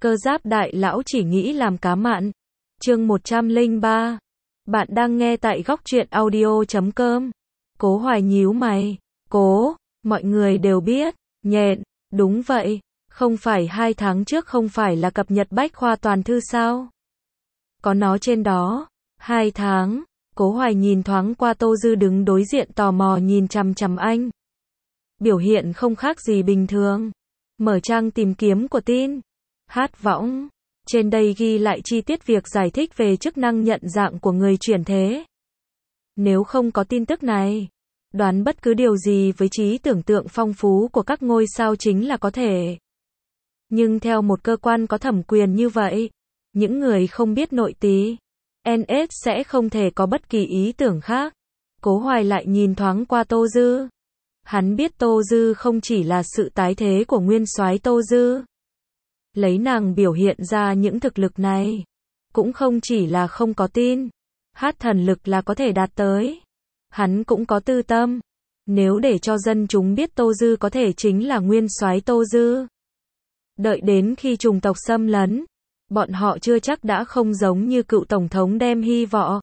Cơ giáp đại lão chỉ nghĩ làm cá mặn. Chương 103. Bạn đang nghe tại góc truyện audio.com. Cố Hoài nhíu mày. Cố, mọi người đều biết. Nhện, đúng vậy. Không phải 2 tháng trước không phải là cập nhật bách khoa toàn thư sao? Có nó trên đó. 2 tháng. Cố Hoài nhìn thoáng qua Tô Dư đứng đối diện tò mò nhìn chằm chằm anh. Biểu hiện không khác gì bình thường. Mở trang tìm kiếm của tin. Hát võng. Trên đây ghi lại chi tiết việc giải thích về chức năng nhận dạng của người chuyển thế. Nếu không có tin tức này, đoán bất cứ điều gì với trí tưởng tượng phong phú của các ngôi sao chính là có thể. Nhưng theo một cơ quan có thẩm quyền như vậy, những người không biết nội tí, NS sẽ không thể có bất kỳ ý tưởng khác. Cố Hoài lại nhìn thoáng qua Tô Dư. Hắn biết Tô Dư không chỉ là sự tái thế của nguyên soái Tô Dư. Lấy nàng biểu hiện ra những thực lực này, cũng không chỉ là không có tin, hát thần lực là có thể đạt tới. Hắn cũng có tư tâm, nếu để cho dân chúng biết Tô Dư có thể chính là nguyên soái Tô Dư. Đợi đến khi chủng tộc xâm lấn, bọn họ chưa chắc đã không giống như cựu tổng thống đem hy vọng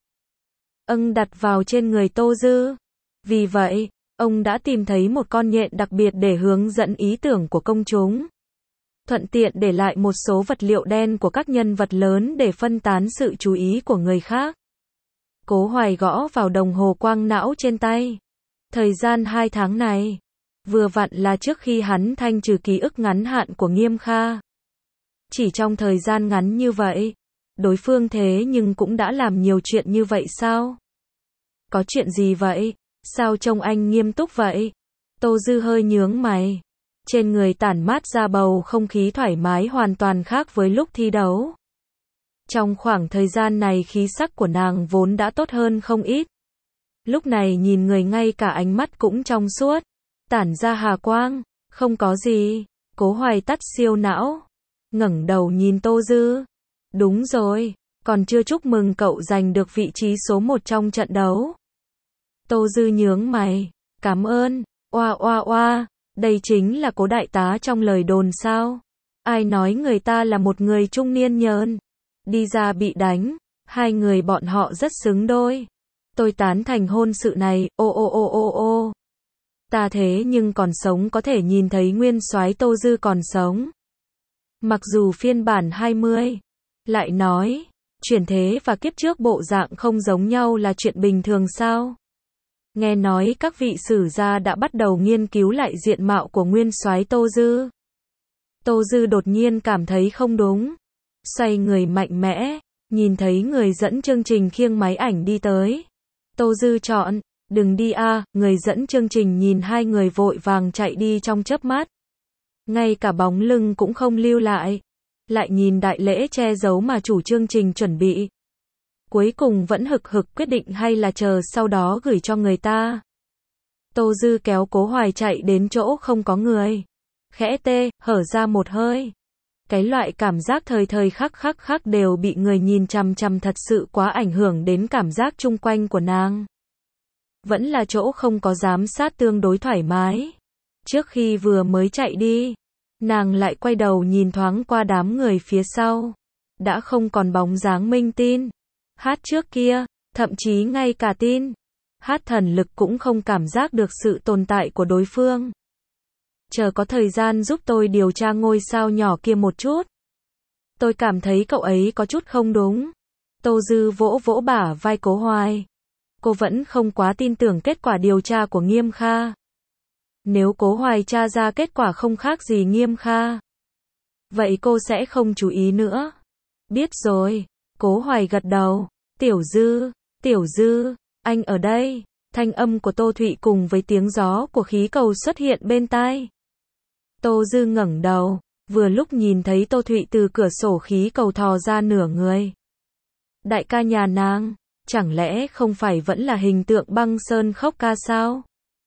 đặt vào trên người Tô Dư. Vì vậy, ông đã tìm thấy một con nhện đặc biệt để hướng dẫn ý tưởng của công chúng. Thuận tiện để lại một số vật liệu đen của các nhân vật lớn để phân tán sự chú ý của người khác. Cố Hoài gõ vào đồng hồ quang não trên tay. Thời gian 2 tháng này, vừa vặn là trước khi hắn thanh trừ ký ức ngắn hạn của Nghiêm Kha. Chỉ trong thời gian ngắn như vậy, đối phương thế nhưng cũng đã làm nhiều chuyện như vậy sao? Có chuyện gì vậy? Sao trông anh nghiêm túc vậy? Tô Dư hơi nhướng mày. Trên người tản mát ra bầu không khí thoải mái hoàn toàn khác với lúc thi đấu. Trong khoảng thời gian này khí sắc của nàng vốn đã tốt hơn không ít. Lúc này nhìn người ngay cả ánh mắt cũng trong suốt, tản ra hà quang, không có gì. Cố Hoài tắt siêu não, ngẩng đầu nhìn Tô Dư. Đúng rồi, còn chưa chúc mừng cậu giành được vị trí số 1 trong trận đấu. Tô Dư nhướng mày, cảm ơn, oa oa oa. Đây chính là Cố đại tá trong lời đồn sao? Ai nói người ta là một người trung niên nhờn, đi ra bị đánh, hai người bọn họ rất xứng đôi. Tôi tán thành hôn sự này, ô ô ô ô ô. Ta thế nhưng còn sống có thể nhìn thấy nguyên soái Tô Dư còn sống. Mặc dù phiên bản 20, lại nói, chuyển thế và kiếp trước bộ dạng không giống nhau là chuyện bình thường sao? Nghe nói các vị sử gia đã bắt đầu nghiên cứu lại diện mạo của nguyên soái Tô Dư. Tô Dư đột nhiên cảm thấy không đúng. Xoay người mạnh mẽ, nhìn thấy người dẫn chương trình khiêng máy ảnh đi tới. Tô Dư chọn, đừng đi a. Người dẫn chương trình nhìn hai người vội vàng chạy đi trong chớp mắt. Ngay cả bóng lưng cũng không lưu lại. Lại nhìn đại lễ che giấu mà chủ chương trình chuẩn bị. Cuối cùng vẫn hực hực quyết định hay là chờ sau đó gửi cho người ta. Tô Dư kéo Cố Hoài chạy đến chỗ không có người. Khẽ tê, hở ra một hơi. Cái loại cảm giác thời thời khắc khắc đều bị người nhìn chằm chằm thật sự quá ảnh hưởng đến cảm giác chung quanh của nàng. Vẫn là chỗ không có giám sát tương đối thoải mái. Trước khi vừa mới chạy đi, nàng lại quay đầu nhìn thoáng qua đám người phía sau. Đã không còn bóng dáng Minh Tin. Hát trước kia, thậm chí ngay cả tin, hát thần lực cũng không cảm giác được sự tồn tại của đối phương. Chờ có thời gian giúp tôi điều tra ngôi sao nhỏ kia một chút. Tôi cảm thấy cậu ấy có chút không đúng. Tô Dư vỗ vỗ bả vai Cố Hoài. Cô vẫn không quá tin tưởng kết quả điều tra của Nghiêm Kha. Nếu Cố Hoài tra ra kết quả không khác gì Nghiêm Kha, vậy cô sẽ không chú ý nữa. Biết rồi. Cố Hoài gật đầu. Tiểu Dư, anh ở đây. Thanh âm của Tô Thụy cùng với tiếng gió của khí cầu xuất hiện bên tai. Tô Dư ngẩng đầu, vừa lúc nhìn thấy Tô Thụy từ cửa sổ khí cầu thò ra nửa người. Đại ca nhà nàng, chẳng lẽ không phải vẫn là hình tượng băng sơn khóc ca sao?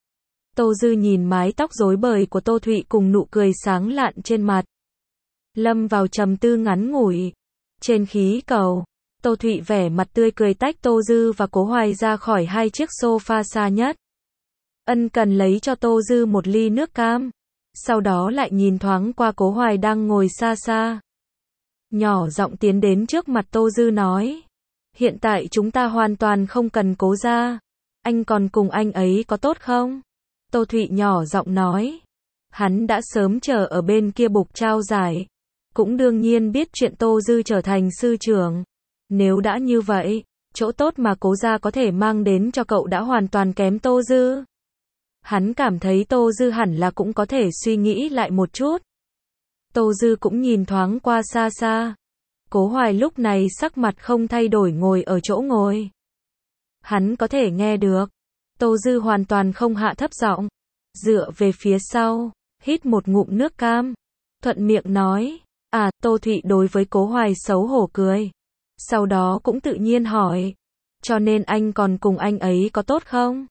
Tô Dư nhìn mái tóc rối bời của Tô Thụy cùng nụ cười sáng lạn trên mặt. Lâm vào trầm tư ngắn ngủi. Trên khí cầu, Tô Thụy vẻ mặt tươi cười tách Tô Dư và Cố Hoài ra khỏi hai chiếc sofa xa nhất. Ân cần lấy cho Tô Dư một ly nước cam. Sau đó lại nhìn thoáng qua Cố Hoài đang ngồi xa xa. nhỏ giọng tiến đến trước mặt Tô Dư nói. Hiện tại chúng ta hoàn toàn không cần Cố gia. Anh còn cùng anh ấy có tốt không? Tô Thụy nhỏ giọng nói. Hắn đã sớm chờ ở bên kia bục trao giải. Cũng đương nhiên biết chuyện Tô Dư trở thành sư trưởng. Nếu đã như vậy, chỗ tốt mà Cố gia có thể mang đến cho cậu đã hoàn toàn kém Tô Dư. Hắn cảm thấy Tô Dư hẳn là cũng có thể suy nghĩ lại một chút. Tô Dư cũng nhìn thoáng qua xa xa. Cố Hoài lúc này sắc mặt không thay đổi ngồi ở chỗ ngồi. Hắn có thể nghe được. Tô Dư hoàn toàn không hạ thấp giọng, dựa về phía sau, hít một ngụm nước cam, thuận miệng nói. Tô Thụy đối với Cố Hoài xấu hổ cười. Sau đó cũng tự nhiên hỏi. Cho nên anh còn cùng anh ấy có tốt không?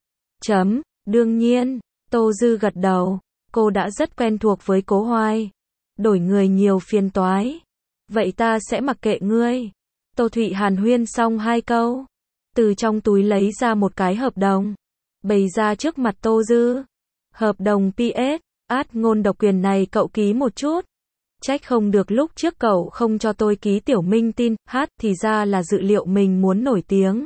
Đương nhiên. Tô Dư gật đầu. Cô đã rất quen thuộc với Cố Hoài. Đổi người nhiều phiền toái. Vậy ta sẽ mặc kệ ngươi. Tô Thụy hàn huyên xong 2 câu. Từ trong túi lấy ra một cái hợp đồng. Bày ra trước mặt Tô Dư. Hợp đồng PS, ngôn độc quyền này cậu ký một chút. Trách không được lúc trước cậu không cho tôi ký tiểu minh tin, thì ra là dự liệu mình muốn nổi tiếng.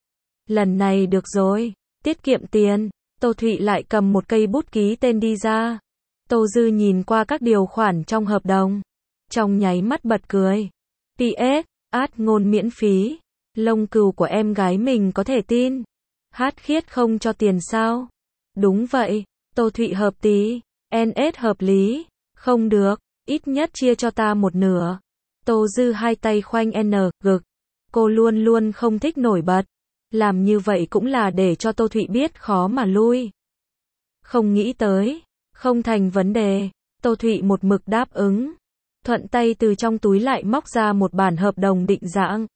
Lần này được rồi, tiết kiệm tiền. Tô Thụy lại cầm một cây bút ký tên đi ra. Tô Dư nhìn qua các điều khoản trong hợp đồng. Trong nháy mắt bật cười. PS, ngôn miễn phí. Lông cừu của em gái mình có thể tin. Khiết không cho tiền sao? Đúng vậy. Tô Thụy hợp tí. NS hợp lý. Không được, ít nhất chia cho ta một nửa. Tô Dư hai tay khoanh ngực. Cô luôn luôn không thích nổi bật. Làm như vậy cũng là để cho Tô Thụy biết khó mà lui. Không nghĩ tới. Không thành vấn đề. Tô Thụy một mực đáp ứng. Thuận tay từ trong túi lại móc ra một bản hợp đồng định dạng.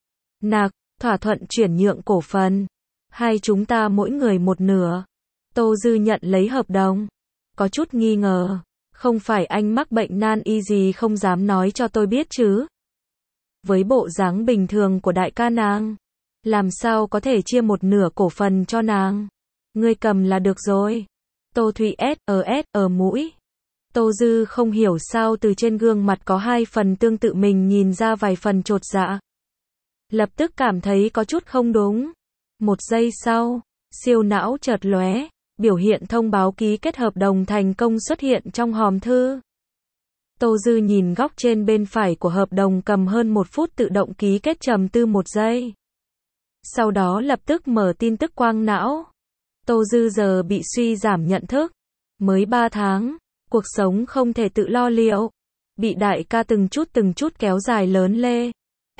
Thỏa thuận chuyển nhượng cổ phần. Hai chúng ta mỗi người một nửa. Tô Dư nhận lấy hợp đồng. Có chút nghi ngờ. Không phải anh mắc bệnh nan y gì không dám nói cho tôi biết chứ? Với bộ dáng bình thường của đại ca nàng, làm sao có thể chia một nửa cổ phần cho nàng? Ngươi cầm là được rồi. Tô Thụy ở mũi. Tô Dư không hiểu sao từ trên gương mặt có 2 phần tương tự mình nhìn ra vài phần chột dạ. Lập tức cảm thấy có chút không đúng. Một giây sau, siêu não chợt lóe, biểu hiện thông báo ký kết hợp đồng thành công xuất hiện trong hòm thư. Tô Dư nhìn góc trên bên phải của hợp đồng cầm hơn 1 phút tự động ký kết trầm tư 1 giây. Sau đó lập tức mở tin tức quang não. Tô Dư giờ bị suy giảm nhận thức. Mới 3 tháng, cuộc sống không thể tự lo liệu. Bị đại ca từng chút kéo dài lớn lê.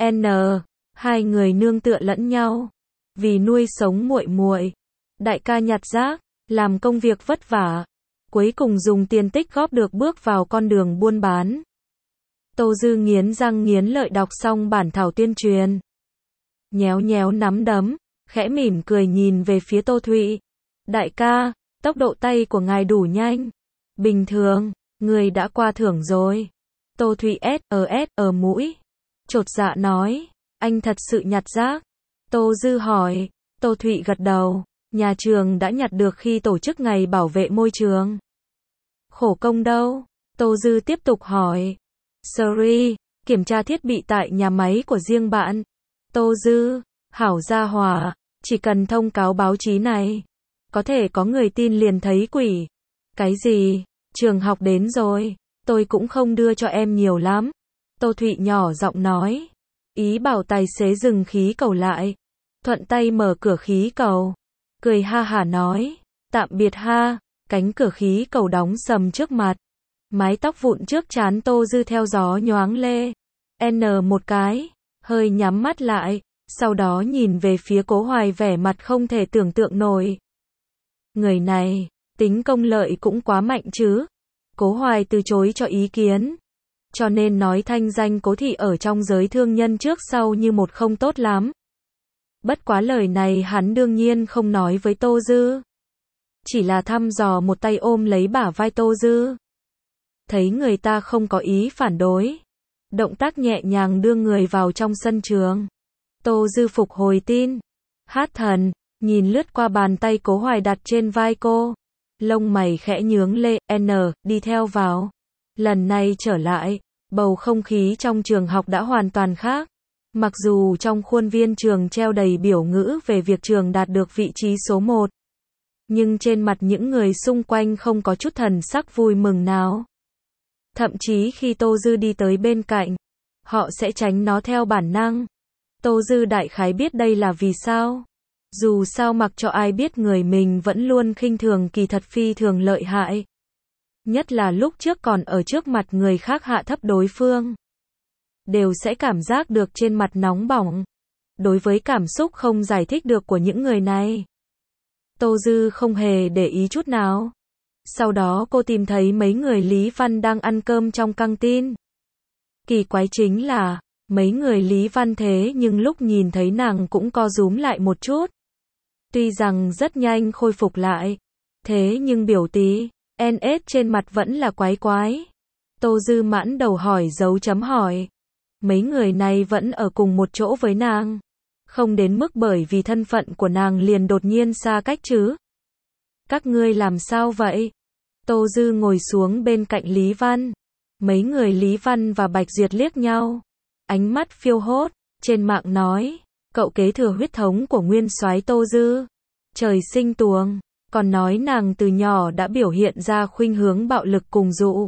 Hai người nương tựa lẫn nhau. Vì nuôi sống muội muội, đại ca nhặt rác, làm công việc vất vả. Cuối cùng dùng tiền tích góp được bước vào con đường buôn bán. Tô Dư nghiến răng nghiến lợi đọc xong bản thảo tuyên truyền. Nhéo nhéo nắm đấm, khẽ mỉm cười nhìn về phía Tô Thụy. Đại ca, tốc độ tay của ngài đủ nhanh. Bình thường, người đã qua thưởng rồi. Tô Thụy ở mũi. Chột dạ nói, anh thật sự nhặt rác. Tô Dư hỏi. Tô Thụy gật đầu. Nhà trường đã nhặt được khi tổ chức ngày bảo vệ môi trường. Khổ công đâu? Tô Dư tiếp tục hỏi. Sorry, kiểm tra thiết bị tại nhà máy của riêng bạn. Tô Dư, hảo gia hỏa, chỉ cần thông cáo báo chí này, có thể có người tin liền thấy quỷ. Cái gì? Trường học đến rồi, tôi cũng không đưa cho em nhiều lắm. Tô Thụy nhỏ giọng nói. Ý bảo tài xế dừng khí cầu lại. Thuận tay mở cửa khí cầu. Cười ha hả nói. Tạm biệt ha. Cánh cửa khí cầu đóng sầm trước mặt. Mái tóc vụn trước trán Tô Dư theo gió nhoáng lê. Một cái. Hơi nhắm mắt lại. Sau đó nhìn về phía Cố Hoài vẻ mặt không thể tưởng tượng nổi. Người này, tính công lợi cũng quá mạnh chứ. Cố Hoài từ chối cho ý kiến. Cho nên nói thanh danh Cố thị ở trong giới thương nhân trước sau như một không tốt lắm. Bất quá lời này hắn đương nhiên không nói với Tô Dư. Chỉ là thăm dò một tay ôm lấy bả vai Tô Dư. Thấy người ta không có ý phản đối. Động tác nhẹ nhàng đưa người vào trong sân trường. Tô Dư phục hồi tin. Hát thần, nhìn lướt qua bàn tay Cố Hoài đặt trên vai cô. Lông mày khẽ nhướng lê, đi theo vào. Lần này trở lại, Bầu không khí trong trường học đã hoàn toàn khác. Mặc dù trong khuôn viên trường treo đầy biểu ngữ về việc trường đạt được vị trí số 1, nhưng trên mặt những người xung quanh không có chút thần sắc vui mừng nào. Thậm chí khi Tô Dư đi tới bên cạnh, họ sẽ tránh nó theo bản năng. Tô Dư đại khái biết đây là vì sao. Dù sao mặc cho ai biết người mình vẫn luôn khinh thường kỳ thật phi thường lợi hại. Nhất là lúc trước còn ở trước mặt người khác hạ thấp đối phương. Đều sẽ cảm giác được trên mặt nóng bỏng. Đối với cảm xúc không giải thích được của những người này, Tô Dư không hề để ý chút nào. Sau đó cô tìm thấy mấy người Lý Văn đang ăn cơm trong căng tin. Kỳ quái chính là, mấy người Lý Văn thế nhưng lúc nhìn thấy nàng cũng co rúm lại một chút. Tuy rằng rất nhanh khôi phục lại, thế nhưng biểu tí, NS trên mặt vẫn là quái quái. Tô Dư mãn đầu hỏi dấu chấm hỏi. Mấy người này vẫn ở cùng một chỗ với nàng. Không đến mức bởi vì thân phận của nàng liền đột nhiên xa cách chứ. Các ngươi làm sao vậy? Tô Dư ngồi xuống bên cạnh Lý Văn. Mấy người Lý Văn và Bạch Duyệt liếc nhau. Ánh mắt phiêu hốt, trên mạng nói, cậu kế thừa huyết thống của nguyên soái Tô Dư. Trời sinh tuồng, còn nói nàng từ nhỏ đã biểu hiện ra khuynh hướng bạo lực cùng dụ.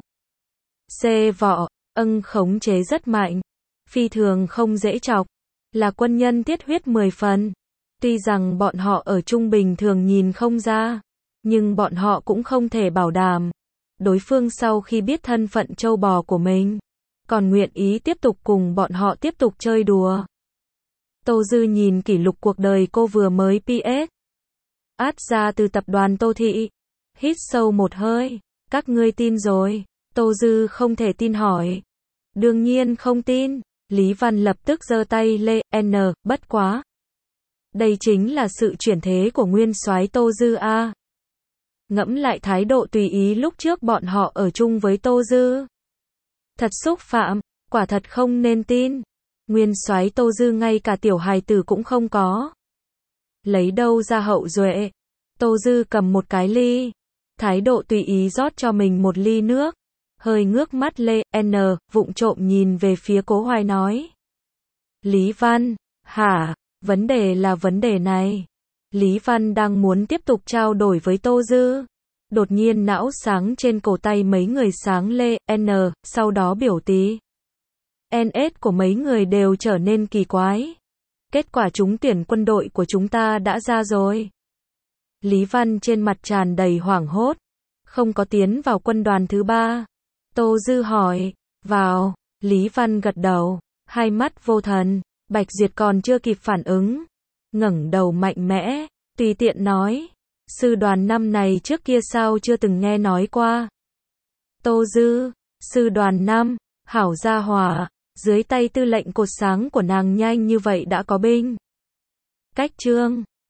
Võ, khống chế rất mạnh. Phi thường không dễ chọc. Là quân nhân tiết huyết 10 phần. Tuy rằng bọn họ ở trung bình thường nhìn không ra, nhưng bọn họ cũng không thể bảo đảm. Đối phương sau khi biết thân phận trâu bò của mình, còn nguyện ý tiếp tục cùng bọn họ tiếp tục chơi đùa. Tô Dư nhìn kỷ lục cuộc đời cô vừa mới PS. Ra từ tập đoàn Tô Thị. Hít sâu một hơi. Các ngươi tin rồi. Tô Dư không thể tin hỏi. Đương nhiên không tin. Lý Văn lập tức giơ tay lên, bất quá. Đây chính là sự chuyển thế của nguyên soái Tô Dư a. Ngẫm lại thái độ tùy ý lúc trước bọn họ ở chung với Tô Dư. Thật xúc phạm, quả thật không nên tin. Nguyên soái Tô Dư ngay cả tiểu hài tử cũng không có. Lấy đâu ra hậu duệ? Tô Dư cầm một cái ly, thái độ tùy ý rót cho mình một ly nước. Hơi ngước mắt lên, vụng trộm nhìn về phía Cố Hoài nói. Lý Văn, hả? Vấn đề là vấn đề này. Lý Văn đang muốn tiếp tục trao đổi với Tô Dư. Đột nhiên não sáng trên cổ tay mấy người sáng lên, sau đó biểu tí. NS của mấy người đều trở nên kỳ quái. Kết quả trúng tuyển quân đội của chúng ta đã ra rồi. Lý Văn trên mặt tràn đầy hoảng hốt. Không có tiến vào quân đoàn thứ 3. Tô Dư hỏi, vào, Lý Văn gật đầu, hai mắt vô thần. Bạch Duyệt còn chưa kịp phản ứng, ngẩng đầu mạnh mẽ, tùy tiện nói, sư đoàn năm này trước kia sao chưa từng nghe nói qua. Tô Dư, sư đoàn 5, hảo gia hỏa, dưới tay tư lệnh cột sáng của nàng nhanh như vậy đã có binh. Cách trương,